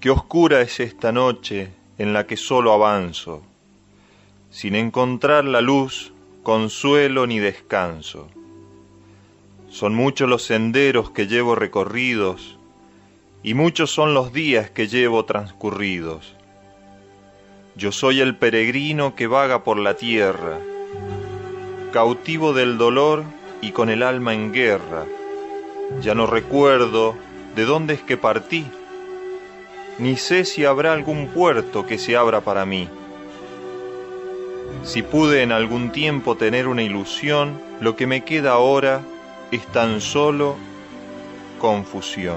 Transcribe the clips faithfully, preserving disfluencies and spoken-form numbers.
Qué oscura es esta noche en la que solo avanzo, sin encontrar la luz, consuelo ni descanso. Son muchos los senderos que llevo recorridos, y muchos son los días que llevo transcurridos. Yo soy el peregrino que vaga por la tierra, cautivo del dolor y con el alma en guerra. Ya no recuerdo de dónde es que partí, ni sé si habrá algún puerto que se abra para mí. Si pude en algún tiempo tener una ilusión, lo que me queda ahora es tan solo confusión.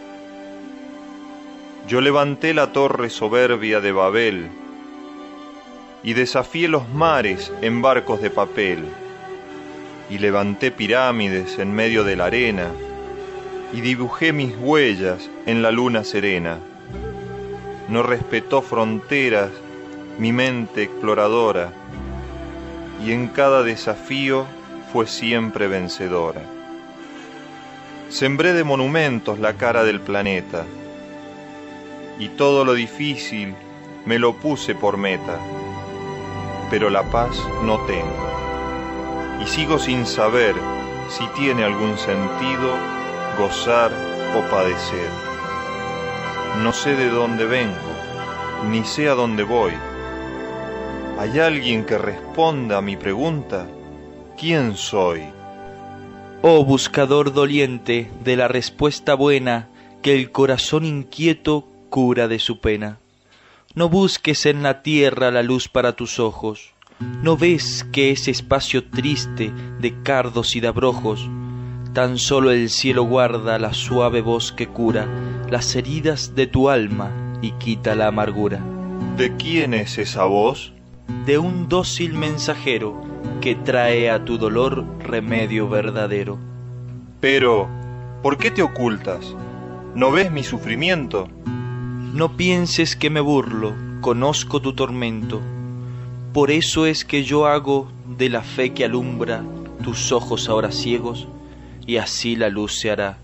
Yo levanté la torre soberbia de Babel y desafié los mares en barcos de papel, y levanté pirámides en medio de la arena y dibujé mis huellas en la luna serena. No respetó fronteras mi mente exploradora, y en cada desafío fue siempre vencedora. Sembré de monumentos la cara del planeta, y todo lo difícil me lo puse por meta, pero la paz no tengo, y sigo sin saber si tiene algún sentido gozar o padecer. No sé de dónde vengo, ni sé a dónde voy. ¿Hay alguien que responda a mi pregunta? ¿Quién soy? Oh buscador doliente de la respuesta buena, que el corazón inquieto cura de su pena. No busques en la tierra la luz para tus ojos. ¿No ves que ese espacio triste de cardos y de abrojos, tan solo el cielo guarda la suave voz que cura las heridas de tu alma y quita la amargura? ¿De quién es esa voz? De un dócil mensajero que trae a tu dolor remedio verdadero. Pero, ¿por qué te ocultas? ¿No ves mi sufrimiento? No pienses que me burlo, conozco tu tormento. Por eso es que yo hago de la fe que alumbra tus ojos ahora ciegos, y así la luz se hará.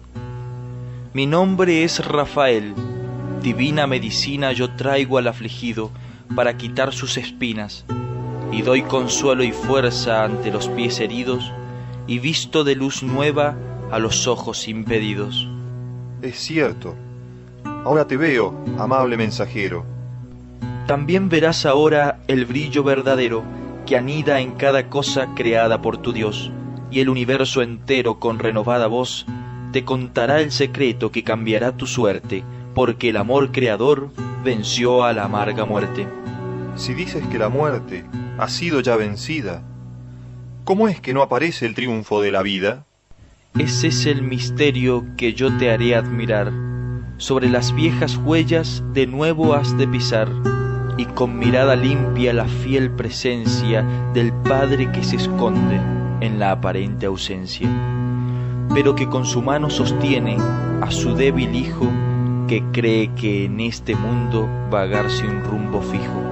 Mi nombre es Rafael, divina medicina yo traigo al afligido para quitar sus espinas, y doy consuelo y fuerza ante los pies heridos, y visto de luz nueva a los ojos impedidos. Es cierto, ahora te veo, amable mensajero. También verás ahora el brillo verdadero que anida en cada cosa creada por tu Dios, y el universo entero con renovada voz te contará el secreto que cambiará tu suerte, porque el amor creador venció a la amarga muerte. Si dices que la muerte ha sido ya vencida, ¿cómo es que no aparece el triunfo de la vida? Ese es el misterio que yo te haré admirar. Sobre las viejas huellas de nuevo has de pisar, y con mirada limpia la fiel presencia del Padre que se esconde en la aparente ausencia, pero que con su mano sostiene a su débil hijo que cree que en este mundo vagar sin rumbo fijo.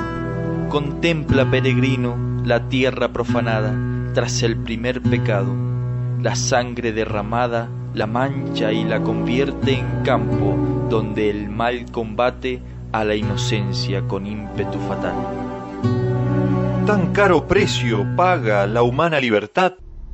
Contempla, peregrino, la tierra profanada tras el primer pecado. La sangre derramada la mancha y la convierte en campo donde el mal combate a la inocencia con ímpetu fatal. ¿Tan caro precio paga la humana libertad?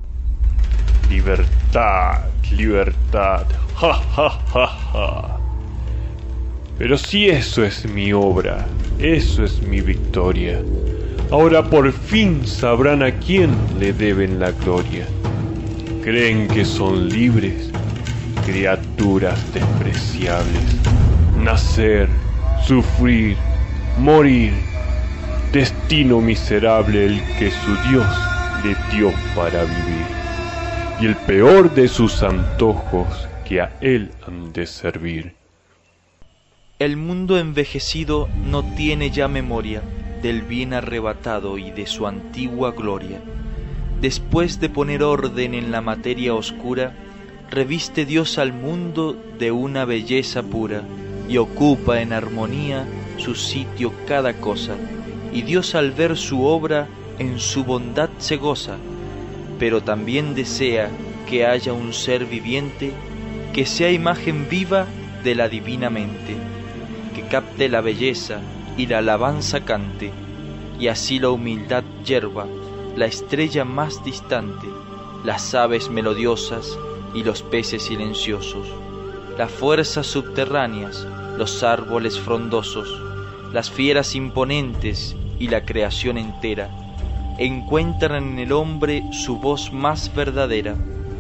Libertad, libertad, ja, ja, ja, ja. Pero si eso es mi obra, eso es mi victoria, ahora por fin sabrán a quién le deben la gloria. Creen que son libres, criaturas despreciables. Nacer, sufrir, morir, destino miserable el que su Dios le dio para vivir, y el peor de sus antojos que a él han de servir. El mundo envejecido no tiene ya memoria del bien arrebatado y de su antigua gloria. Después de poner orden en la materia oscura, reviste Dios al mundo de una belleza pura, y ocupa en armonía su sitio cada cosa, y Dios al ver su obra en su bondad se goza, pero también desea que haya un ser viviente que sea imagen viva de la divina mente, capte la belleza y la alabanza cante, y así la humildad yerba la estrella más distante, las aves melodiosas y los peces silenciosos, las fuerzas subterráneas, los árboles frondosos, las fieras imponentes y la creación entera, encuentran en el hombre su voz más verdadera.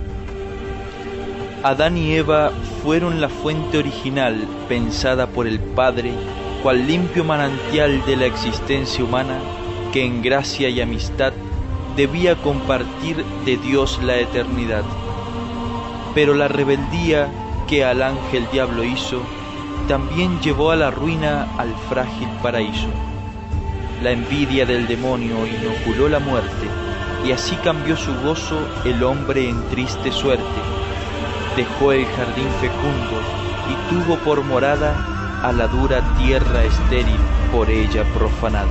Adán y Eva fueron la fuente original pensada por el Padre, cual limpio manantial de la existencia humana que en gracia y amistad debía compartir de Dios la eternidad. Pero la rebeldía que al ángel diablo hizo también llevó a la ruina al frágil paraíso. La envidia del demonio inoculó la muerte, y así cambió su gozo el hombre en triste suerte. Dejó el jardín fecundo y tuvo por morada a la dura tierra estéril por ella profanada.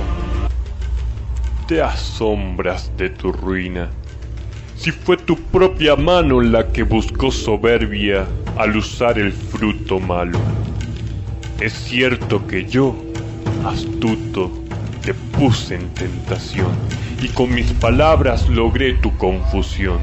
Te asombras de tu ruina, si fue tu propia mano la que buscó soberbia al usar el fruto malo. Es cierto que yo, astuto, te puse en tentación y con mis palabras logré tu confusión.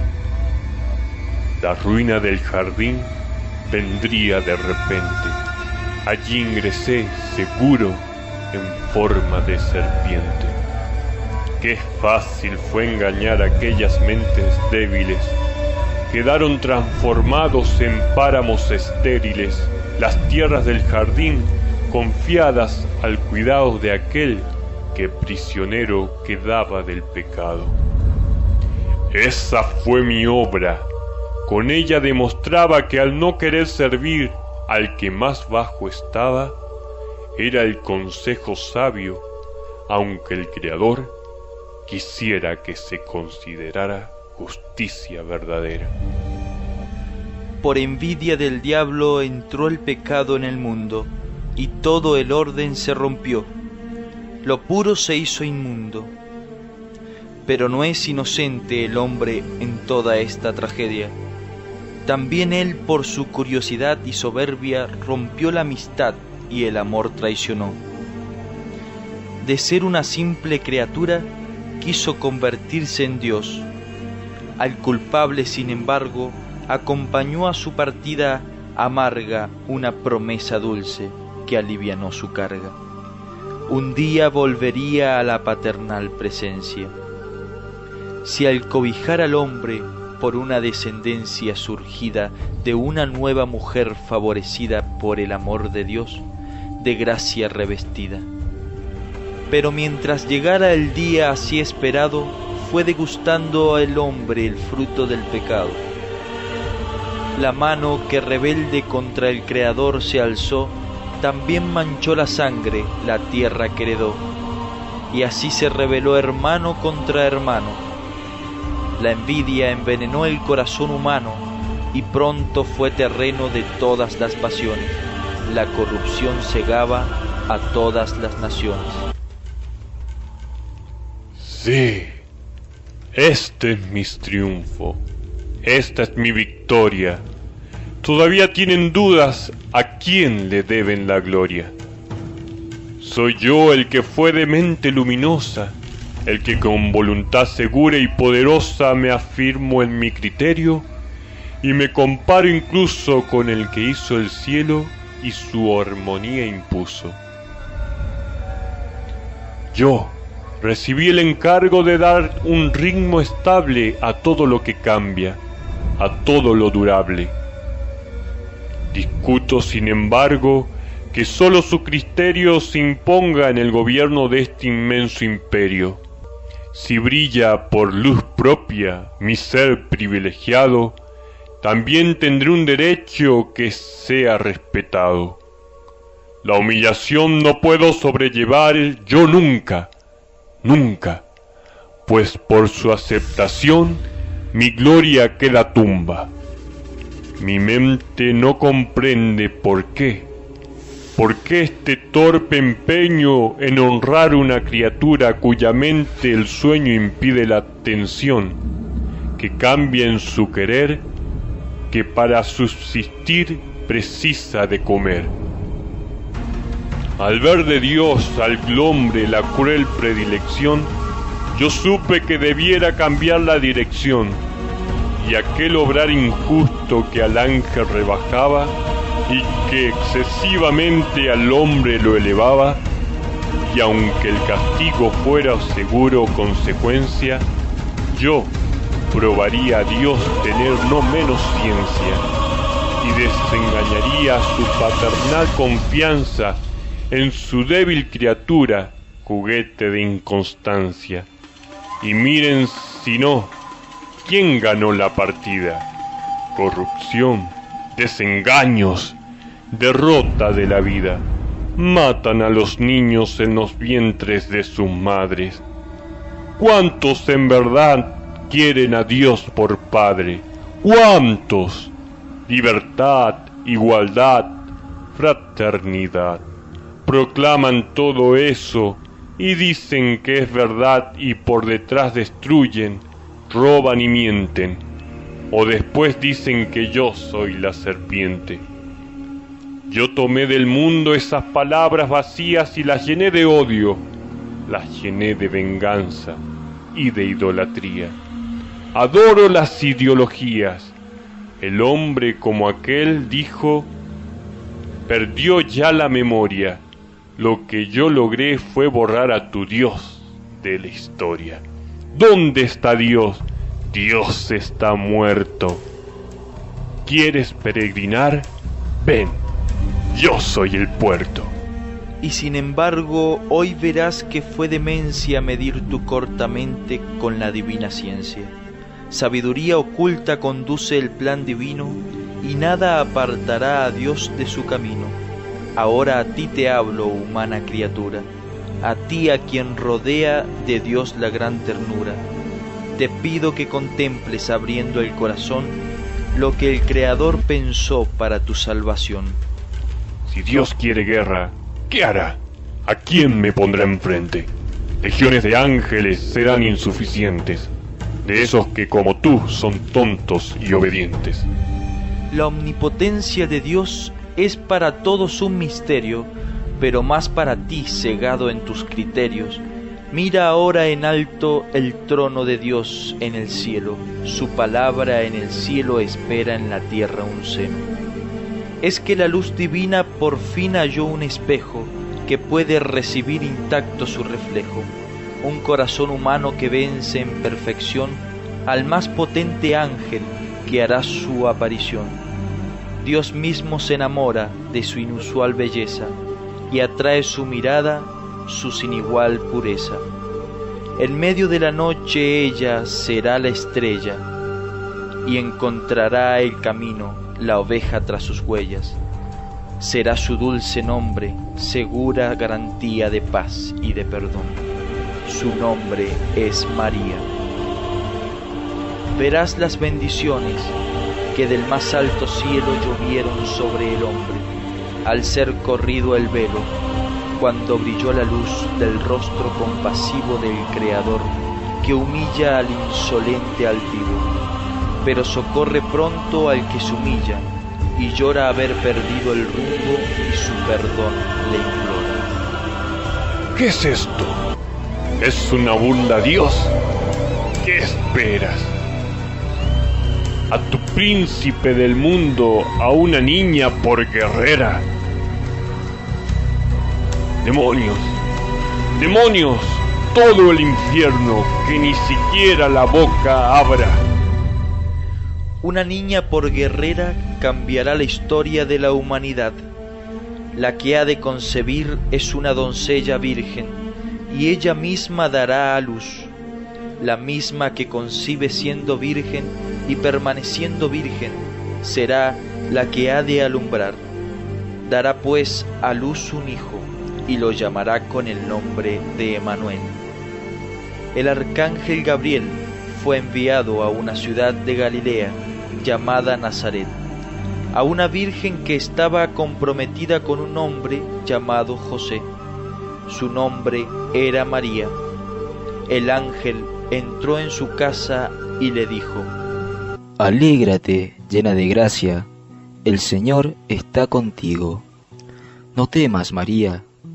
La ruina del jardín vendría de repente. Allí ingresé seguro en forma de serpiente. Qué fácil fue engañar a aquellas mentes débiles. Quedaron transformados en páramos estériles las tierras del jardín, confiadas al cuidado de aquel que prisionero quedaba del pecado. Esa fue mi obra. Con ella demostraba que al no querer servir al que más bajo estaba, era el consejo sabio, aunque el Creador quisiera que se considerara justicia verdadera. Por envidia del diablo entró el pecado en el mundo, y todo el orden se rompió. Lo puro se hizo inmundo. Pero no es inocente el hombre en toda esta tragedia. También él, por su curiosidad y soberbia, rompió la amistad y el amor traicionó. De ser una simple criatura, quiso convertirse en Dios. Al culpable, sin embargo, acompañó a su partida amarga una promesa dulce que alivianó su carga. Un día volvería a la paternal presencia. Si al cobijar al hombre por una descendencia surgida de una nueva mujer favorecida por el amor de Dios, de gracia revestida. Pero mientras llegara el día así esperado, fue degustando el hombre el fruto del pecado. La mano que rebelde contra el Creador se alzó, también manchó la sangre la tierra que heredó, y así se rebeló hermano contra hermano. La envidia envenenó el corazón humano, y pronto fue terreno de todas las pasiones. La corrupción cegaba a todas las naciones. Sí, este es mi triunfo, esta es mi victoria. Todavía tienen dudas a quién le deben la gloria. Soy yo el que fue de mente luminosa, el que con voluntad segura y poderosa me afirmo en mi criterio y me comparo incluso con el que hizo el cielo y su armonía impuso. Yo recibí el encargo de dar un ritmo estable a todo lo que cambia, a todo lo durable. Discuto, sin embargo, que sólo su criterio se imponga en el gobierno de este inmenso imperio. Si brilla por luz propia mi ser privilegiado, también tendré un derecho que sea respetado. La humillación no puedo sobrellevar yo nunca, nunca, pues por su aceptación mi gloria queda tumba. Mi mente no comprende por qué. ¿Por qué este torpe empeño en honrar una criatura cuya mente el sueño impide la atención, que cambia en su querer, que para subsistir precisa de comer? Al ver de Dios al hombre la cruel predilección, yo supe que debiera cambiar la dirección, y aquel obrar injusto que al ángel rebajaba y que excesivamente al hombre lo elevaba, y aunque el castigo fuera seguro consecuencia, yo probaría a Dios tener no menos ciencia, y desengañaría su paternal confianza en su débil criatura, juguete de inconstancia. Y miren si no, ¿quién ganó la partida? Corrupción, desengaños, derrota de la vida. Matan a los niños en los vientres de sus madres. ¿Cuántos en verdad quieren a Dios por Padre? ¿Cuántos? Libertad, igualdad, fraternidad. Proclaman todo eso y dicen que es verdad y por detrás destruyen, roban y mienten. O después dicen que yo soy la serpiente. Yo tomé del mundo esas palabras vacías y las llené de odio, las llené de venganza y de idolatría. Adoro las ideologías. El hombre como aquel dijo, perdió ya la memoria. Lo que yo logré fue borrar a tu Dios de la historia. ¿Dónde está Dios? Dios está muerto. ¿Quieres peregrinar? Ven, yo soy el puerto. Y sin embargo, hoy verás que fue demencia medir tu corta mente con la divina ciencia. Sabiduría oculta conduce el plan divino, y nada apartará a Dios de su camino. Ahora a ti te hablo, humana criatura, a ti a quien rodea de Dios la gran ternura. Te pido que contemples abriendo el corazón lo que el Creador pensó para tu salvación. Si Dios quiere guerra, ¿qué hará? ¿A quién me pondrá enfrente? Legiones de ángeles serán insuficientes, de esos que como tú son tontos y obedientes. La omnipotencia de Dios es para todos un misterio, pero más para ti cegado en tus criterios. Mira ahora en alto el trono de Dios en el cielo, su palabra en el cielo espera en la tierra un seno. Es que la luz divina por fin halló un espejo que puede recibir intacto su reflejo, un corazón humano que vence en perfección al más potente ángel que hará su aparición. Dios mismo se enamora de su inusual belleza y atrae su mirada su sin igual pureza. En medio de la noche ella será la estrella y encontrará el camino, la oveja tras sus huellas. Será su dulce nombre, segura garantía de paz y de perdón. Su nombre es María. Verás las bendiciones que del más alto cielo llovieron sobre el hombre, al ser corrido el velo, cuando brilló la luz del rostro compasivo del Creador, que humilla al insolente altivo, pero socorre pronto al que se humilla, y llora haber perdido el rumbo y su perdón le implora. ¿Qué es esto? ¿Es una burla a Dios? ¿Qué esperas? A tu príncipe del mundo, a una niña por guerrera. ¡Demonios! ¡Demonios! Todo el infierno, que ni siquiera la boca abra. Una niña por guerrera cambiará la historia de la humanidad. La que ha de concebir es una doncella virgen, y ella misma dará a luz, la misma que concibe siendo virgen y permaneciendo virgen, será la que ha de alumbrar. Dará pues a luz un hijo, y lo llamará con el nombre de Emmanuel. El arcángel Gabriel fue enviado a una ciudad de Galilea llamada Nazaret, a una virgen que estaba comprometida con un hombre llamado José. Su nombre era María. El ángel entró en su casa y le dijo: Alégrate, llena de gracia, el Señor está contigo. No temas, María,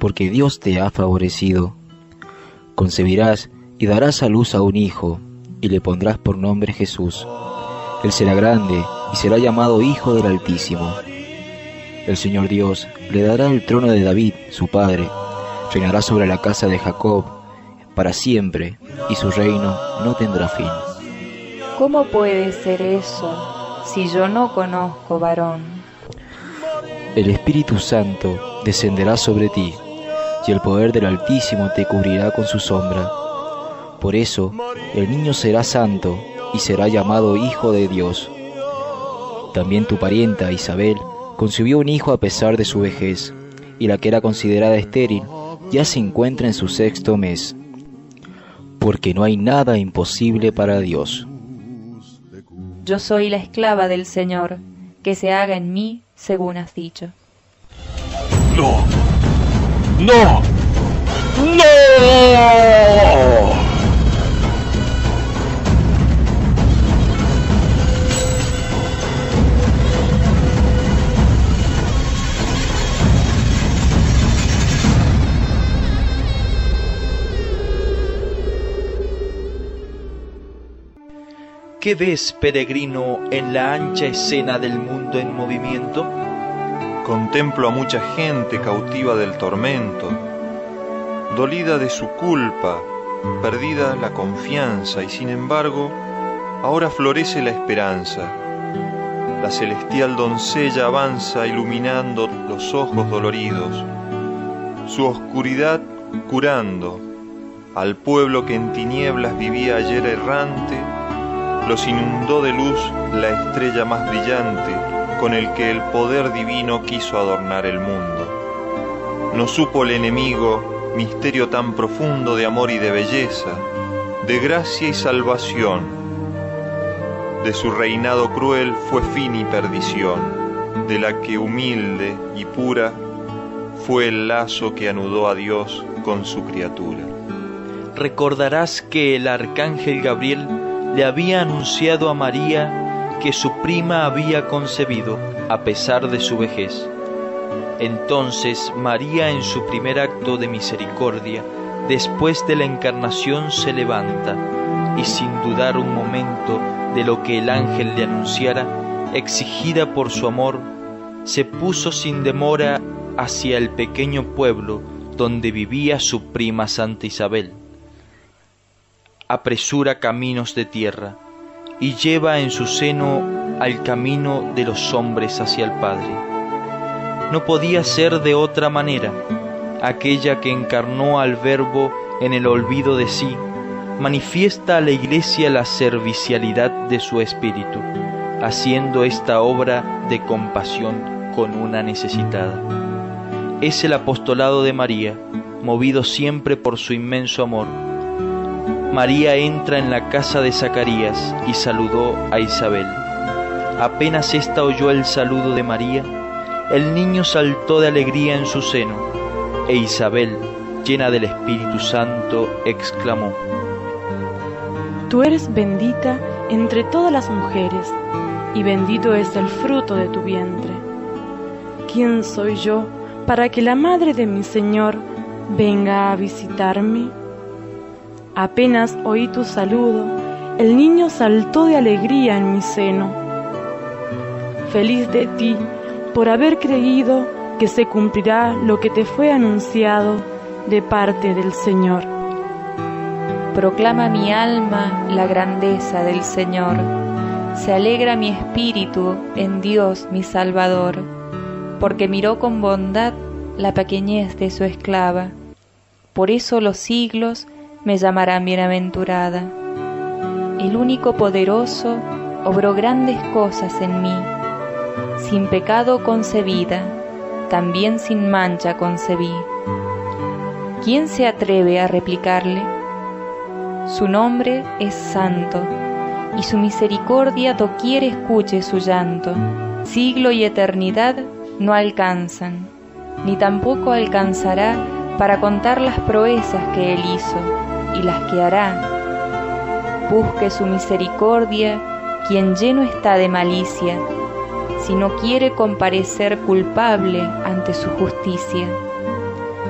porque Dios te ha favorecido. Concebirás y darás a luz a un hijo, y le pondrás por nombre Jesús. Él será grande y será llamado Hijo del Altísimo. El Señor Dios le dará el trono de David, su padre. Reinará sobre la casa de Jacob para siempre, y su reino no tendrá fin. ¿Cómo puede ser eso si yo no conozco varón? El Espíritu Santo descenderá sobre ti, y el poder del Altísimo te cubrirá con su sombra. Por eso, el niño será santo y será llamado Hijo de Dios. También tu parienta Isabel concibió un hijo a pesar de su vejez, y la que era considerada estéril ya se encuentra en su sexto mes, porque no hay nada imposible para Dios. Yo soy la esclava del Señor, que se haga en mí según has dicho. ¡No! ¡No! ¡No! ¿Qué ves, peregrino, en la ancha escena del mundo en movimiento? Contemplo a mucha gente cautiva del tormento, dolida de su culpa, perdida la confianza, y sin embargo, ahora florece la esperanza. La celestial doncella avanza iluminando los ojos doloridos, su oscuridad curando. Al pueblo que en tinieblas vivía ayer errante, los inundó de luz la estrella más brillante, con el que el poder divino quiso adornar el mundo. No supo el enemigo misterio tan profundo de amor y de belleza, de gracia y salvación. De su reinado cruel fue fin y perdición, de la que humilde y pura fue el lazo que anudó a Dios con su criatura. Recordarás que el arcángel Gabriel le había anunciado a María que su prima había concebido a pesar de su vejez. Entonces María, en su primer acto de misericordia, después de la encarnación, se levanta y, sin dudar un momento de lo que el ángel le anunciara, exigida por su amor, se puso sin demora hacia el pequeño pueblo donde vivía su prima Santa Isabel. Apresura caminos de tierra y lleva en su seno al camino de los hombres hacia el Padre. No podía ser de otra manera. Aquella que encarnó al Verbo en el olvido de sí, manifiesta a la Iglesia la servicialidad de su espíritu, haciendo esta obra de compasión con una necesitada. Es el apostolado de María, movido siempre por su inmenso amor. María entra en la casa de Zacarías y saludó a Isabel. Apenas ésta oyó el saludo de María, el niño saltó de alegría en su seno, e Isabel, llena del Espíritu Santo, exclamó: Tú eres bendita entre todas las mujeres, y bendito es el fruto de tu vientre. ¿Quién soy yo para que la madre de mi Señor venga a visitarme? Apenas oí tu saludo, el niño saltó de alegría en mi seno. Feliz de ti por haber creído que se cumplirá lo que te fue anunciado de parte del Señor. Proclama mi alma la grandeza del Señor. Se alegra mi espíritu en Dios mi Salvador, porque miró con bondad la pequeñez de su esclava. Por eso los siglos me llamarán bienaventurada. El único poderoso obró grandes cosas en mí. Sin pecado concebida, también sin mancha concebí. ¿Quién se atreve a replicarle? Su nombre es santo, y su misericordia doquier escuche su llanto. Siglo y eternidad no alcanzan, ni tampoco alcanzará para contar las proezas que él hizo y las que hará. Busque su misericordia quien lleno está de malicia, si no quiere comparecer culpable ante su justicia.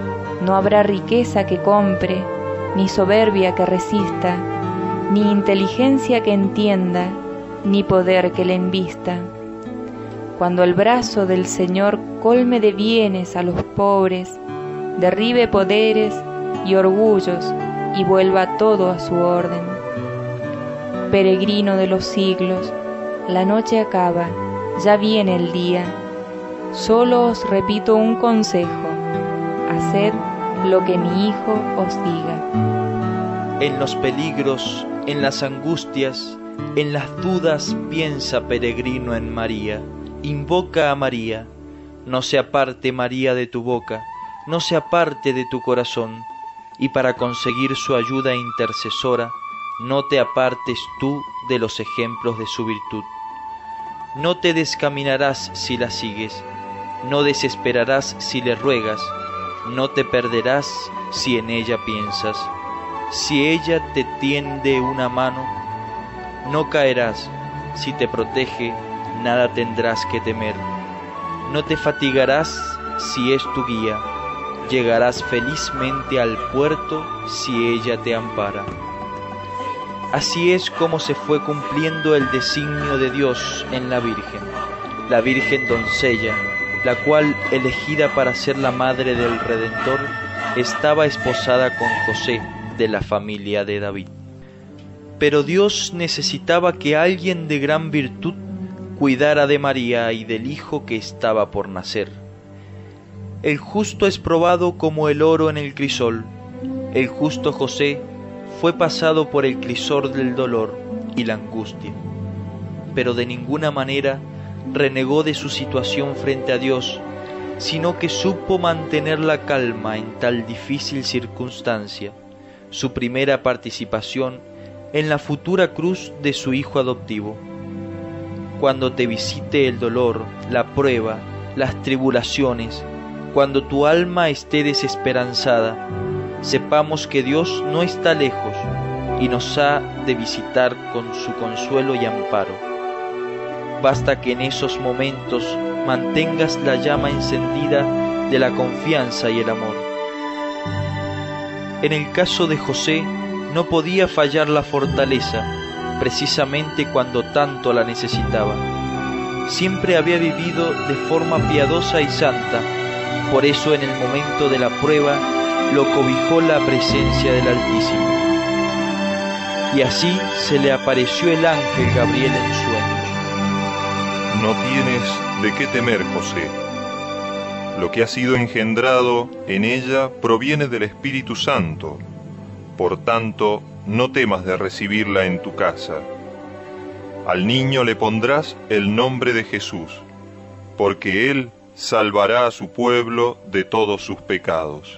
No habrá riqueza que compre, ni soberbia que resista, ni inteligencia que entienda, ni poder que le embista. Cuando el brazo del Señor colme de bienes a los pobres, derribe poderes y orgullos y vuelva todo a su orden. Peregrino de los siglos, la noche acaba, ya viene el día. Solo os repito un consejo: haced lo que mi Hijo os diga. En los peligros, en las angustias, en las dudas, piensa, peregrino, en María. Invoca a María. No se aparte María de tu boca, no se aparte de tu corazón, y para conseguir su ayuda intercesora, no te apartes tú de los ejemplos de su virtud. No te descaminarás si la sigues, no desesperarás si le ruegas, no te perderás si en ella piensas. Si ella te tiende una mano, no caerás. Si te protege, nada tendrás que temer. No te fatigarás si es tu guía, llegarás felizmente al puerto si ella te ampara. Así es como se fue cumpliendo el designio de Dios en la Virgen, la Virgen doncella, la cual, elegida para ser la madre del Redentor, estaba esposada con José, de la familia de David. Pero Dios necesitaba que alguien de gran virtud cuidara de María y del hijo que estaba por nacer. El justo es probado como el oro en el crisol. El justo José fue pasado por el crisol del dolor y la angustia, pero de ninguna manera renegó de su situación frente a Dios, sino que supo mantener la calma en tal difícil circunstancia, su primera participación en la futura cruz de su hijo adoptivo. Cuando te visite el dolor, la prueba, las tribulaciones, cuando tu alma esté desesperanzada, sepamos que Dios no está lejos y nos ha de visitar con su consuelo y amparo. Basta que en esos momentos mantengas la llama encendida de la confianza y el amor. En el caso de José, no podía fallar la fortaleza, precisamente cuando tanto la necesitaba. Siempre había vivido de forma piadosa y santa, por eso en el momento de la prueba lo cobijó la presencia del Altísimo. Y así se le apareció el ángel Gabriel en sueños. No tienes de qué temer, José. Lo que ha sido engendrado en ella proviene del Espíritu Santo. Por tanto, no temas de recibirla en tu casa. Al niño le pondrás el nombre de Jesús, porque él salvará a su pueblo de todos sus pecados.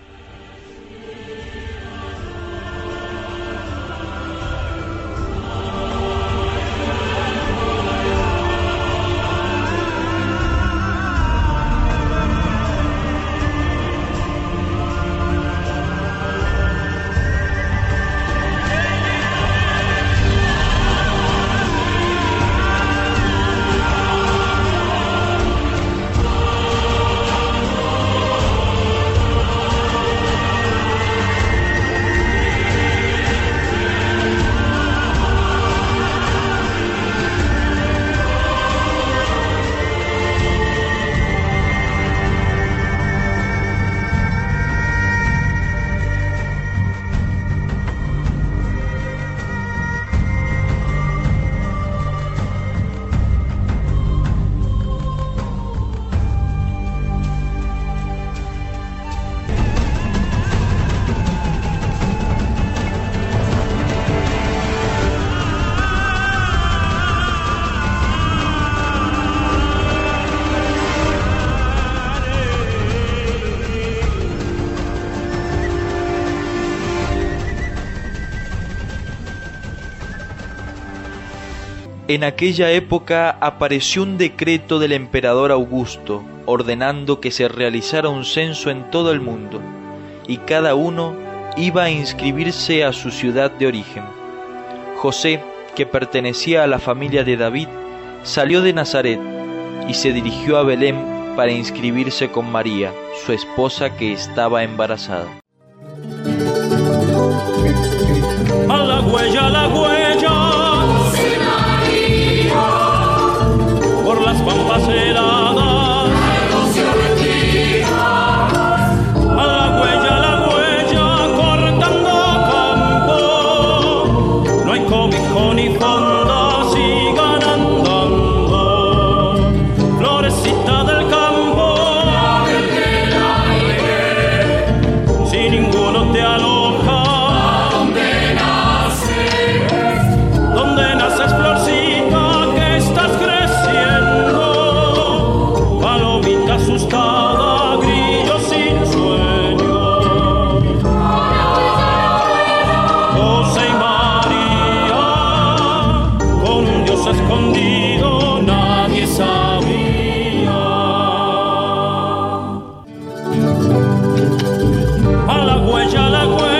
En aquella época apareció un decreto del emperador Augusto ordenando que se realizara un censo en todo el mundo, y cada uno iba a inscribirse a su ciudad de origen. José, que pertenecía a la familia de David, salió de Nazaret y se dirigió a Belén para inscribirse con María, su esposa que estaba embarazada. A la huella, a la huella, por las pampas heladas. A la huella, a la huella, cortando campo. No hay cobijo ni fonda, sigan andando. Florecita del campo, si ninguno te aloja. Donde naces, florcita, que estás creciendo, palomita asustada, grillo sin sueño. José y María, con un Dios escondido, nadie sabía. A la huella, a la huella,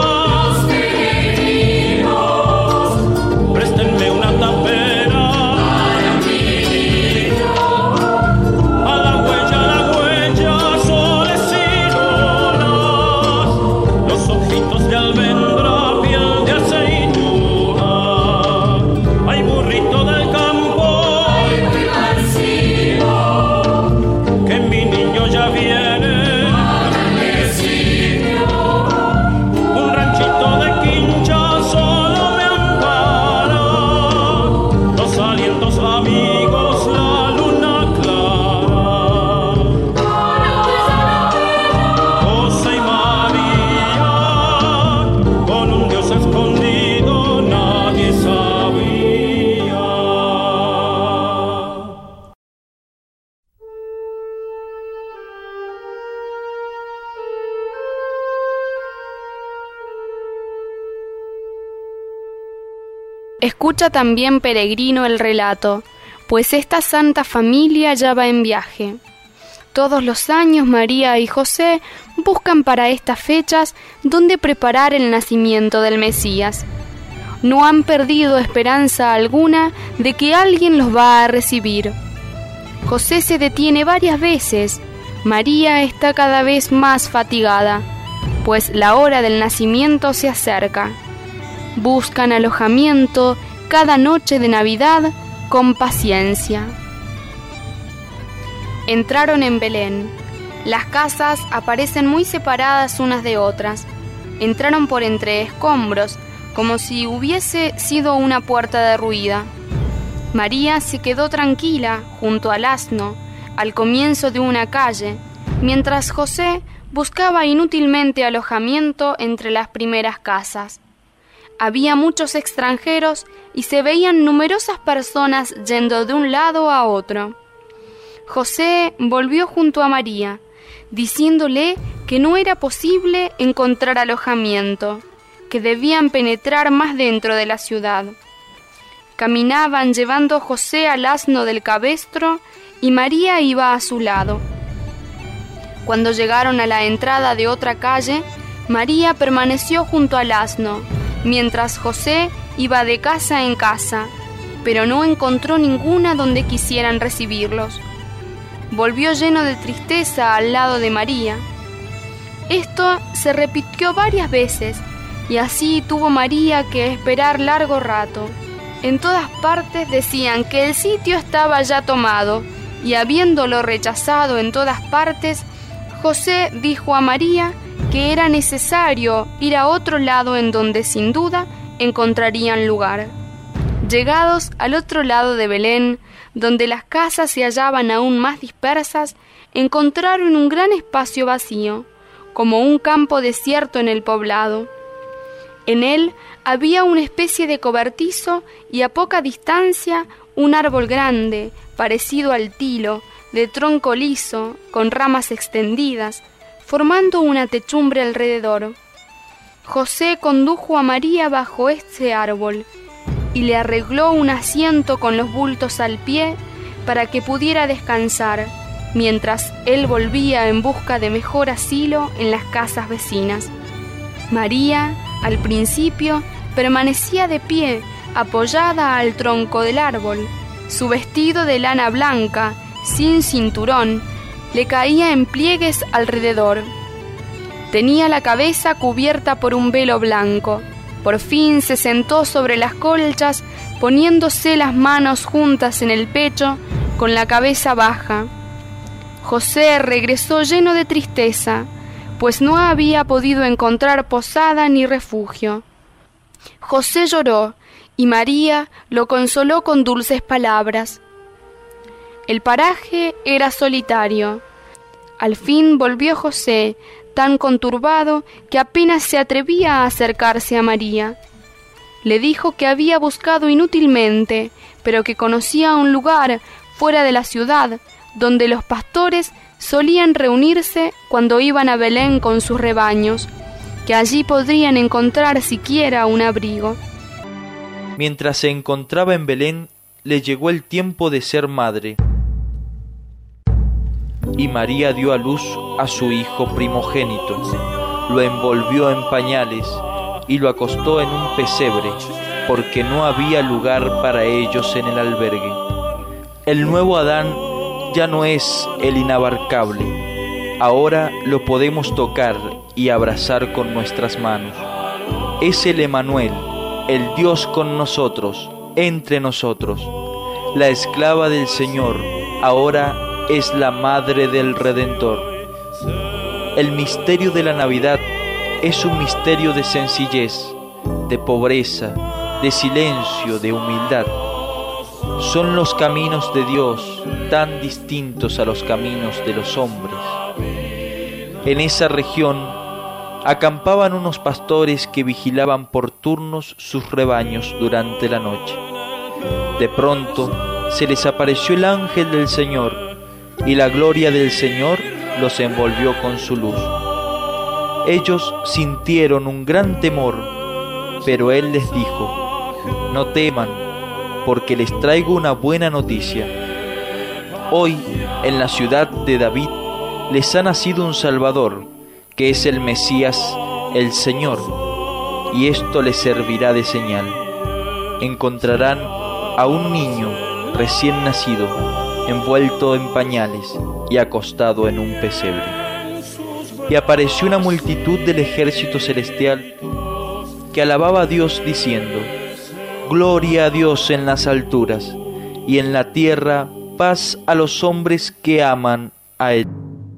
Escucha también, peregrino, el relato, pues esta santa familia ya va en viaje. Todos los años María y José buscan para estas fechas donde preparar el nacimiento del Mesías. No han perdido esperanza alguna de que alguien los va a recibir. José se detiene varias veces. María está cada vez más fatigada, pues la hora del nacimiento se acerca. Buscan alojamiento cada noche de Navidad con paciencia. Entraron en Belén. Las casas aparecen muy separadas unas de otras. Entraron por entre escombros, como si hubiese sido una puerta derruida. María se quedó tranquila junto al asno, al comienzo de una calle, mientras José buscaba inútilmente alojamiento entre las primeras casas. Había muchos extranjeros y se veían numerosas personas yendo de un lado a otro. José volvió junto a María, diciéndole que no era posible encontrar alojamiento, que debían penetrar más dentro de la ciudad. Caminaban llevando José al asno del cabestro y María iba a su lado. Cuando llegaron a la entrada de otra calle, María permaneció junto al asno, mientras José iba de casa en casa, pero no encontró ninguna donde quisieran recibirlos. Volvió lleno de tristeza al lado de María. Esto se repitió varias veces, y así tuvo María que esperar largo rato. En todas partes decían que el sitio estaba ya tomado, y habiéndolo rechazado en todas partes, José dijo a María que era necesario ir a otro lado en donde sin duda encontrarían lugar. Llegados al otro lado de Belén, donde las casas se hallaban aún más dispersas, encontraron un gran espacio vacío, como un campo desierto en el poblado. En él había una especie de cobertizo y a poca distancia un árbol grande, parecido al tilo, de tronco liso, con ramas extendidas, formando una techumbre alrededor. José condujo a María bajo este árbol y le arregló un asiento con los bultos al pie para que pudiera descansar, mientras él volvía en busca de mejor asilo en las casas vecinas. María, al principio, permanecía de pie, apoyada al tronco del árbol. Su vestido de lana blanca, sin cinturón, le caía en pliegues alrededor. Tenía la cabeza cubierta por un velo blanco. Por fin se sentó sobre las colchas, poniéndose las manos juntas en el pecho, con la cabeza baja. José regresó lleno de tristeza, pues no había podido encontrar posada ni refugio. José lloró, y María lo consoló con dulces palabras. El paraje era solitario. Al fin volvió José, tan conturbado que apenas se atrevía a acercarse a María. Le dijo que había buscado inútilmente, pero que conocía un lugar fuera de la ciudad, donde los pastores solían reunirse cuando iban a Belén con sus rebaños, que allí podrían encontrar siquiera un abrigo. Mientras se encontraba en Belén, le llegó el tiempo de ser madre. Y María dio a luz a su hijo primogénito, lo envolvió en pañales y lo acostó en un pesebre, porque no había lugar para ellos en el albergue. El nuevo Adán ya no es el inabarcable, ahora lo podemos tocar y abrazar con nuestras manos. Es el Emanuel, el Dios con nosotros, entre nosotros. La esclava del Señor ahora es la madre del Redentor. El misterio de la Navidad es un misterio de sencillez, de pobreza, de silencio, de humildad. Son los caminos de Dios tan distintos a los caminos de los hombres. En esa región acampaban unos pastores que vigilaban por turnos sus rebaños durante la noche. De pronto se les apareció el ángel del Señor, y la gloria del Señor los envolvió con su luz. Ellos sintieron un gran temor, pero Él les dijo: no teman, porque les traigo una buena noticia. Hoy, en la ciudad de David, les ha nacido un Salvador, que es el Mesías, el Señor, y esto les servirá de señal. Encontrarán a un niño recién nacido, envuelto en pañales y acostado en un pesebre. Y apareció una multitud del ejército celestial que alababa a Dios diciendo: Gloria a Dios en las alturas, y en la tierra paz a los hombres que aman a Él.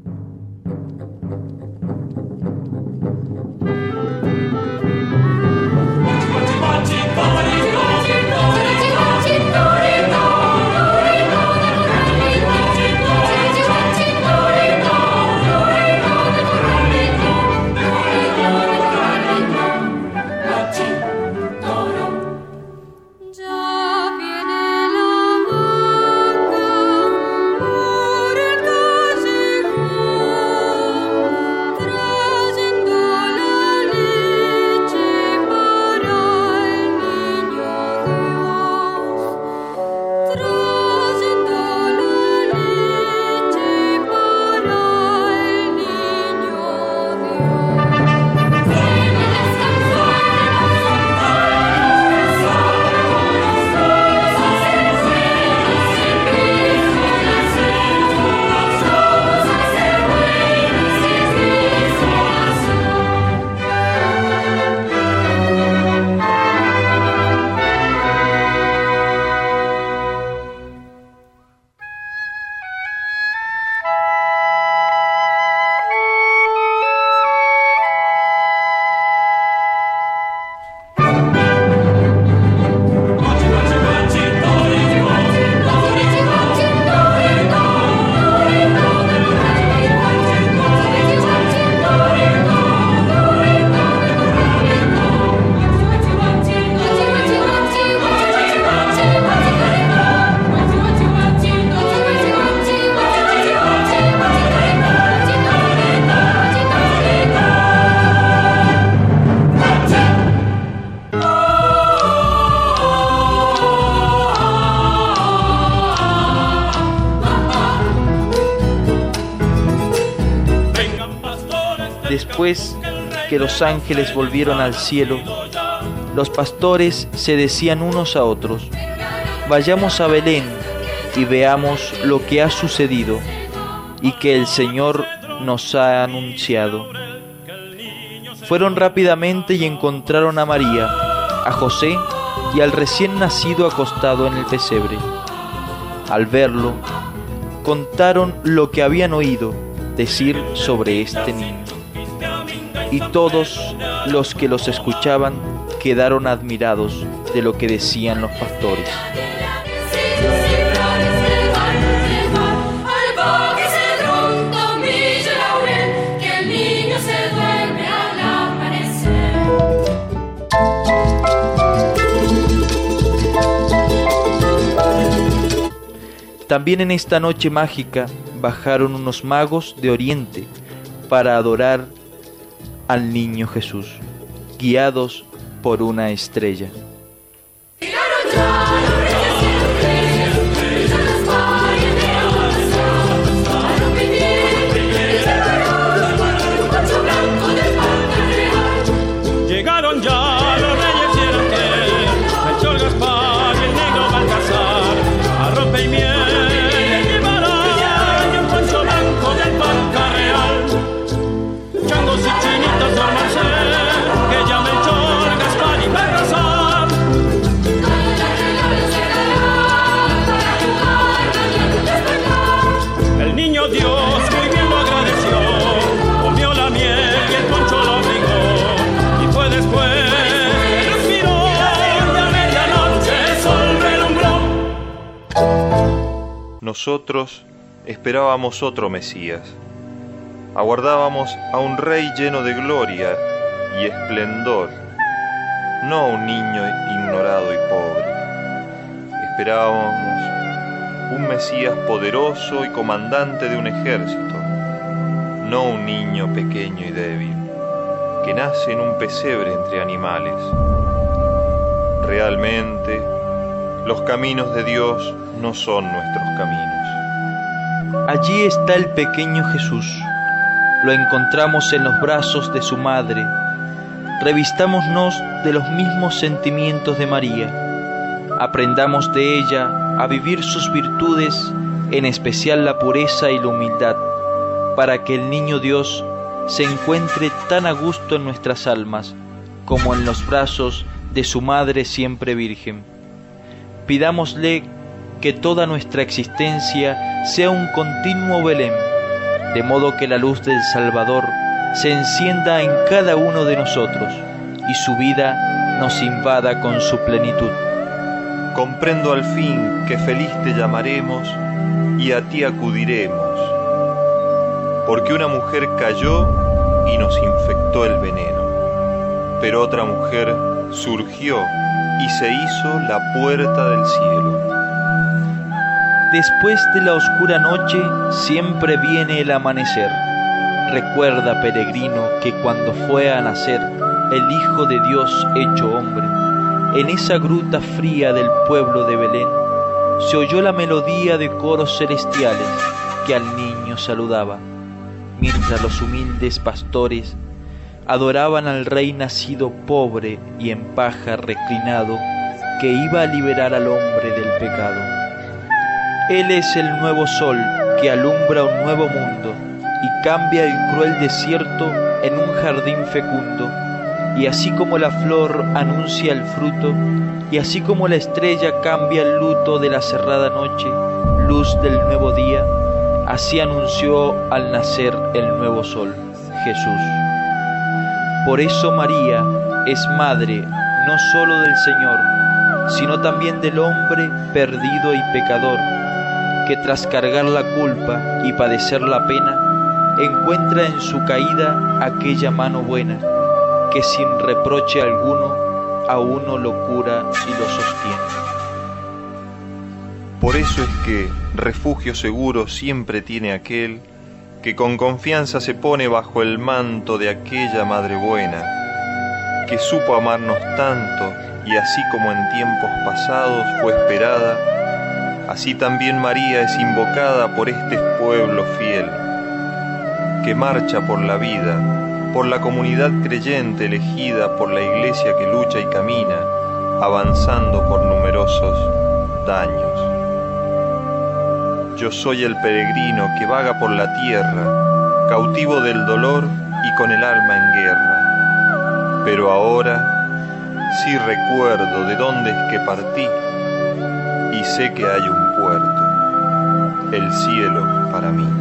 Después que los ángeles volvieron al cielo, los pastores se decían unos a otros: vayamos a Belén y veamos lo que ha sucedido, y que el Señor nos ha anunciado. Fueron rápidamente y encontraron a María, a José y al recién nacido acostado en el pesebre. Al verlo, contaron lo que habían oído decir sobre este niño. Y todos los que los escuchaban quedaron admirados de lo que decían los pastores. También en esta noche mágica bajaron unos magos de Oriente para adorar al niño Jesús, guiados por una estrella. Llegaron ya los reyes y el ángel, Melchor, Gaspar y el negro Baltasar, a rompe y miel. Nosotros esperábamos otro Mesías, aguardábamos a un rey lleno de gloria y esplendor, no a un niño ignorado y pobre. Esperábamos un Mesías poderoso y comandante de un ejército, no un niño pequeño y débil, que nace en un pesebre entre animales. Realmente, los caminos de Dios no son nuestros caminos. Allí está el pequeño Jesús. Lo encontramos en los brazos de su madre. Revistámonos de los mismos sentimientos de María. Aprendamos de ella a vivir sus virtudes, en especial la pureza y la humildad, para que el niño Dios se encuentre tan a gusto en nuestras almas como en los brazos de su madre siempre virgen. Pidámosle que toda nuestra existencia sea un continuo Belén, de modo que la luz del Salvador se encienda en cada uno de nosotros y su vida nos invada con su plenitud. Comprendo al fin que feliz te llamaremos y a ti acudiremos, porque una mujer cayó y nos infectó el veneno, pero otra mujer surgió y se hizo la puerta del cielo. Después de la oscura noche siempre viene el amanecer. Recuerda, peregrino, que cuando fue a nacer el Hijo de Dios hecho hombre, en esa gruta fría del pueblo de Belén, se oyó la melodía de coros celestiales que al niño saludaba, mientras los humildes pastores adoraban al Rey nacido pobre y en paja reclinado, que iba a liberar al hombre del pecado. Él es el nuevo sol que alumbra un nuevo mundo y cambia el cruel desierto en un jardín fecundo, y así como la flor anuncia el fruto, y así como la estrella cambia el luto de la cerrada noche, luz del nuevo día, así anunció al nacer el nuevo sol, Jesús. Por eso María es madre no solo del Señor, sino también del hombre perdido y pecador, que tras cargar la culpa y padecer la pena, encuentra en su caída aquella mano buena, que sin reproche alguno a uno lo cura y lo sostiene. Por eso es que refugio seguro siempre tiene aquel que con confianza se pone bajo el manto de aquella madre buena, que supo amarnos tanto y así como en tiempos pasados fue esperada, así también María es invocada por este pueblo fiel, que marcha por la vida, por la comunidad creyente elegida por la iglesia que lucha y camina, avanzando por numerosos daños. Yo soy el peregrino que vaga por la tierra, cautivo del dolor y con el alma en guerra. Pero ahora sí recuerdo de dónde es que partí y sé que hay un puerto, el cielo para mí.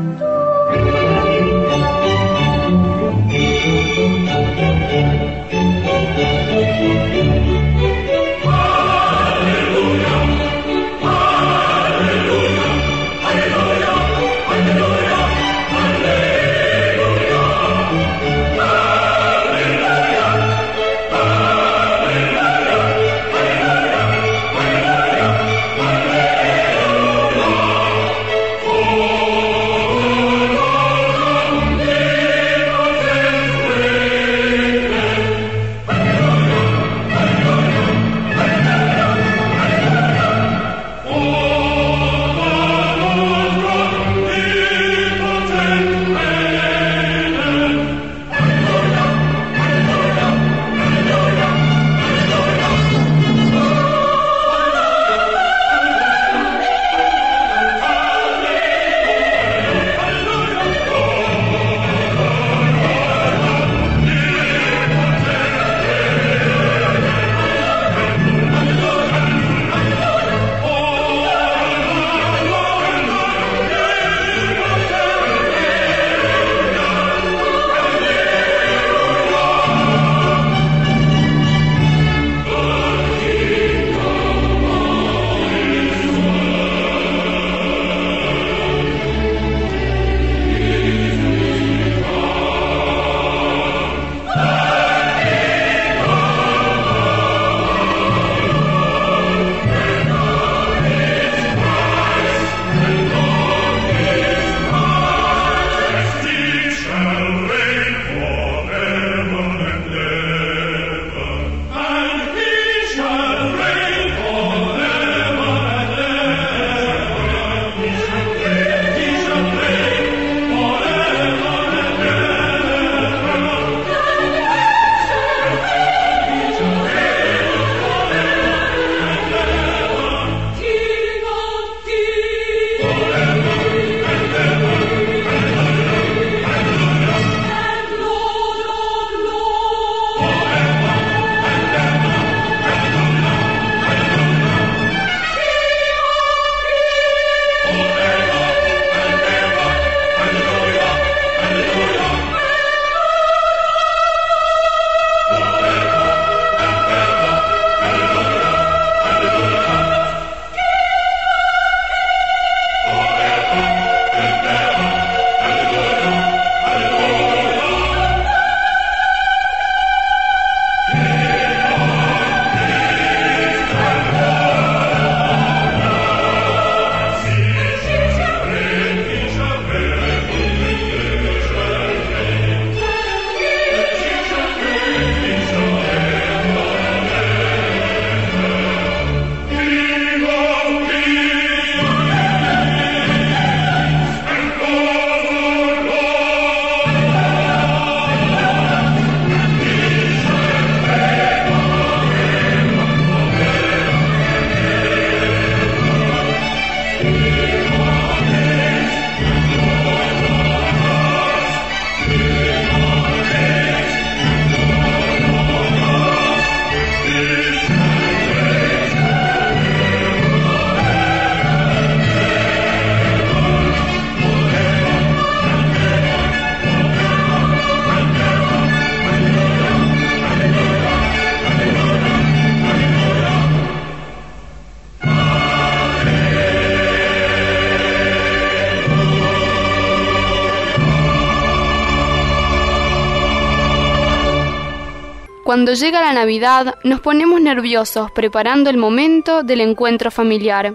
Cuando llega la Navidad, nos ponemos nerviosos preparando el momento del encuentro familiar.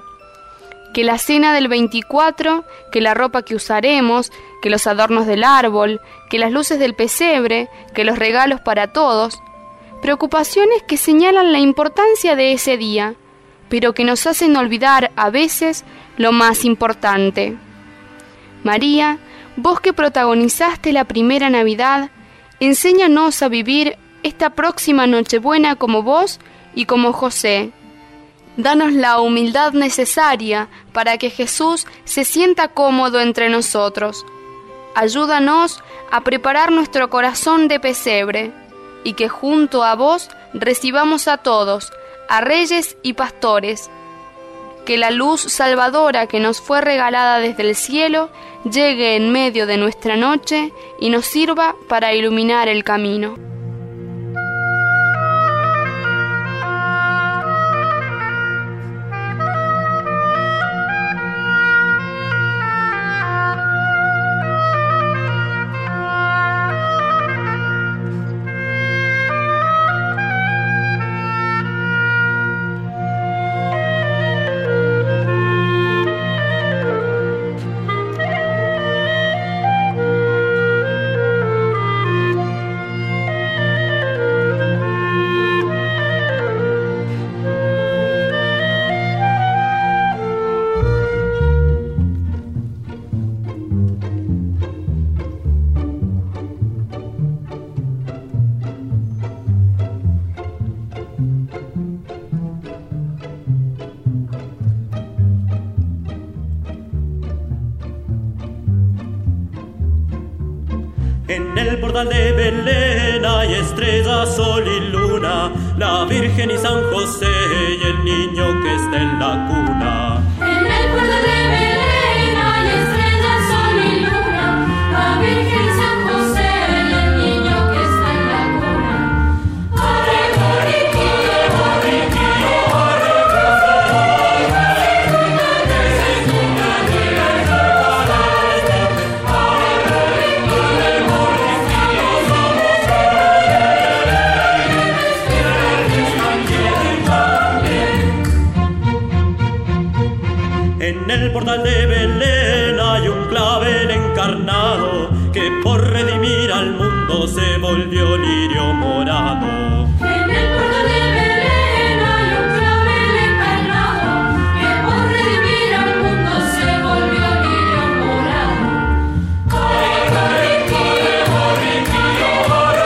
Que la cena del veinticuatro, que la ropa que usaremos, que los adornos del árbol, que las luces del pesebre, que los regalos para todos. Preocupaciones que señalan la importancia de ese día, pero que nos hacen olvidar a veces lo más importante. María, vos que protagonizaste la primera Navidad, enséñanos a vivir esta próxima Nochebuena como vos y como José, Danos la humildad necesaria para que Jesús se sienta cómodo entre nosotros. Ayúdanos a preparar nuestro corazón de pesebre y que junto a vos recibamos a todos, a reyes y pastores. Que la luz salvadora que nos fue regalada desde el cielo llegue en medio de nuestra noche y nos sirva para iluminar el camino. En el portal de Belén hay estrellas, sol y luna, la Virgen y San José y el niño que está en la cuna. En el portal de Belén hay estrellas, sol y luna, la Virgen y San José y el niño que está en la cuna. ¡Corre, corre, corre, corre, corre, En el portal de Belén hay un clavel encarnado que por redimir al mundo se volvió lirio morado. En el portal de Belén hay un clavel encarnado que por redimir al mundo se volvió lirio morado. Corre, corre, corre, corre, corre,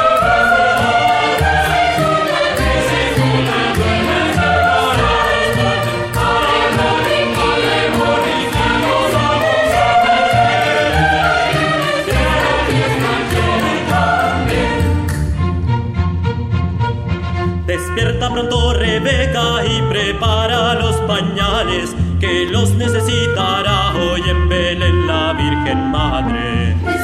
Despierta pronto Rebeca y prepara los pañales que los necesitará hoy en Belén la Virgen Madre.